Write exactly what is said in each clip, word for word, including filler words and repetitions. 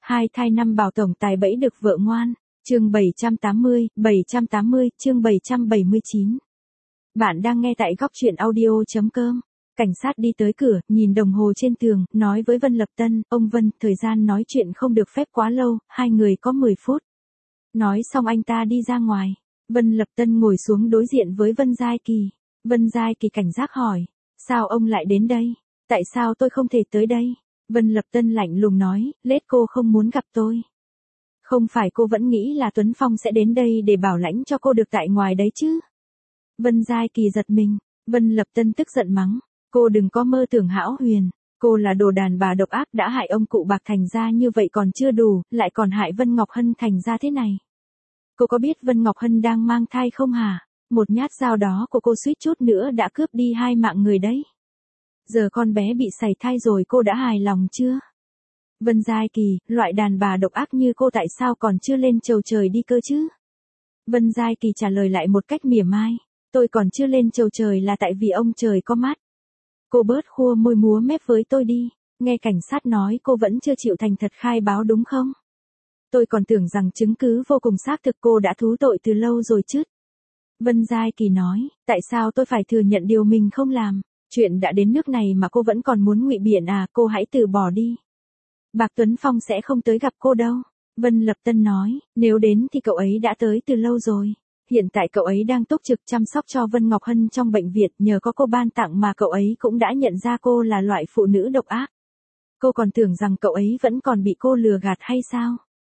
Hai thai năm bảo tổng tài bẫy được vợ ngoan. Chương bảy trăm tám mươi, bảy trăm tám mươi, chương bảy trăm bảy mươi chín. Bạn đang nghe tại góc truyện audio chấm com. Cảnh sát đi tới cửa, nhìn đồng hồ trên tường, nói với Vân Lập Tân, ông Vân, thời gian nói chuyện không được phép quá lâu, hai người có mười phút. Nói xong anh ta đi ra ngoài. Vân Lập Tân ngồi xuống đối diện với Vân Giai Kỳ. Vân Giai Kỳ cảnh giác hỏi, sao ông lại đến đây? Tại sao tôi không thể tới đây? Vân Lập Tân lạnh lùng nói, lết cô không muốn gặp tôi. Không phải cô vẫn nghĩ là Tuấn Phong sẽ đến đây để bảo lãnh cho cô được tại ngoài đấy chứ? Vân Giai Kỳ giật mình. Vân Lập Tân tức giận mắng, cô đừng có mơ tưởng hão huyền. Cô là đồ đàn bà độc ác đã hại ông cụ Bạc thành ra như vậy còn chưa đủ, lại còn hại Vân Ngọc Hân thành ra thế này. Cô có biết Vân Ngọc Hân đang mang thai không hả? Một nhát dao đó của cô suýt chút nữa đã cướp đi hai mạng người đấy. Giờ con bé bị sảy thai rồi cô đã hài lòng chưa? Vân Giai Kỳ, loại đàn bà độc ác như cô tại sao còn chưa lên chầu trời đi cơ chứ? Vân Giai Kỳ trả lời lại một cách mỉa mai, tôi còn chưa lên chầu trời là tại vì ông trời có mắt. Cô bớt khua môi múa mép với tôi đi, nghe cảnh sát nói cô vẫn chưa chịu thành thật khai báo đúng không? Tôi còn tưởng rằng chứng cứ vô cùng xác thực cô đã thú tội từ lâu rồi chứ. Vân Giai Kỳ nói, tại sao tôi phải thừa nhận điều mình không làm? Chuyện đã đến nước này mà cô vẫn còn muốn ngụy biện à, cô hãy từ bỏ đi. Bạc Tuấn Phong sẽ không tới gặp cô đâu. Vân Lập Tân nói, nếu đến thì cậu ấy đã tới từ lâu rồi. Hiện tại cậu ấy đang túc trực chăm sóc cho Vân Ngọc Hân trong bệnh viện, nhờ có cô ban tặng mà cậu ấy cũng đã nhận ra cô là loại phụ nữ độc ác. Cô còn tưởng rằng cậu ấy vẫn còn bị cô lừa gạt hay sao?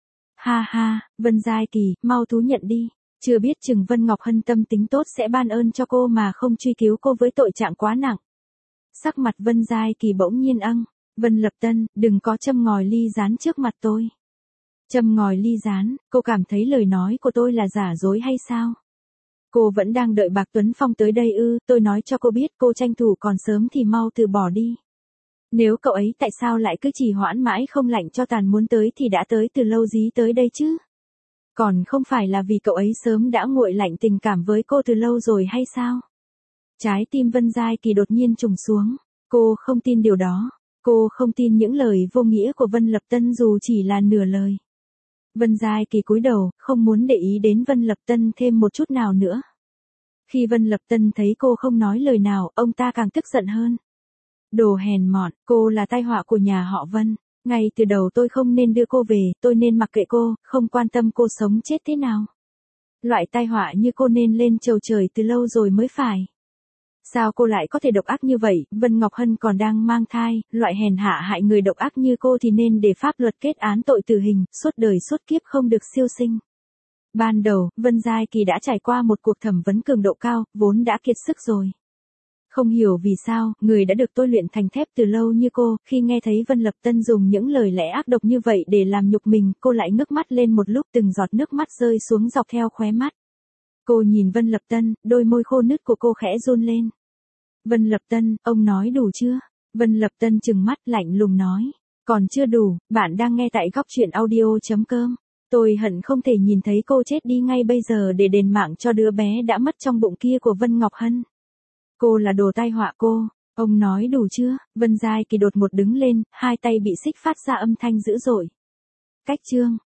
Ha ha, Vân Giai Kỳ, mau thú nhận đi. Chưa biết chừng Vân Ngọc Hân tâm tính tốt sẽ ban ơn cho cô mà không truy cứu cô với tội trạng quá nặng. Sắc mặt Vân Giai Kỳ bỗng nhiên âng. Vân Lập Tân, đừng có châm ngòi ly rán trước mặt tôi. Châm ngòi ly rán, cô cảm thấy lời nói của tôi là giả dối hay sao? Cô vẫn đang đợi Bạc Tuấn Phong tới đây ư? Tôi nói cho cô biết cô tranh thủ còn sớm thì mau từ bỏ đi. Nếu cậu ấy tại sao lại cứ trì hoãn mãi không lạnh cho tàn muốn tới thì đã tới từ lâu dí tới đây chứ? Còn không phải là vì cậu ấy sớm đã nguội lạnh tình cảm với cô từ lâu rồi hay sao? Trái tim Vân Giai Kỳ đột nhiên trùng xuống. Cô không tin điều đó. Cô không tin những lời vô nghĩa của Vân Lập Tân dù chỉ là nửa lời. Vân Giai Kỳ cúi đầu, không muốn để ý đến Vân Lập Tân thêm một chút nào nữa. Khi Vân Lập Tân thấy cô không nói lời nào, ông ta càng tức giận hơn. Đồ hèn mọn, cô là tai họa của nhà họ Vân. Ngay từ đầu tôi không nên đưa cô về, tôi nên mặc kệ cô, không quan tâm cô sống chết thế nào. Loại tai họa như cô nên lên chầu trời từ lâu rồi mới phải. Sao cô lại có thể độc ác như vậy? Vân Ngọc Hân còn đang mang thai, loại hèn hạ hại người độc ác như cô thì nên để pháp luật kết án tội tử hình, suốt đời suốt kiếp không được siêu sinh. Ban đầu, Vân Giai Kỳ đã trải qua một cuộc thẩm vấn cường độ cao, vốn đã kiệt sức rồi. Không hiểu vì sao, người đã được tôi luyện thành thép từ lâu như cô, khi nghe thấy Vân Lập Tân dùng những lời lẽ ác độc như vậy để làm nhục mình, cô lại ngước mắt lên một lúc, từng giọt nước mắt rơi xuống dọc theo khóe mắt. Cô nhìn Vân Lập Tân, đôi môi khô nứt của cô khẽ run lên. Vân Lập Tân, ông nói đủ chưa? Vân Lập Tân trừng mắt lạnh lùng nói. Còn chưa đủ, bạn đang nghe tại góc truyện audio chấm com. Tôi hận không thể nhìn thấy cô chết đi ngay bây giờ để đền mạng cho đứa bé đã mất trong bụng kia của Vân Ngọc Hân. Cô là đồ tai họa cô. Ông nói đủ chưa? Vân Giai Kỳ đột một đứng lên, hai tay bị xích phát ra âm thanh dữ dội. Cách chương.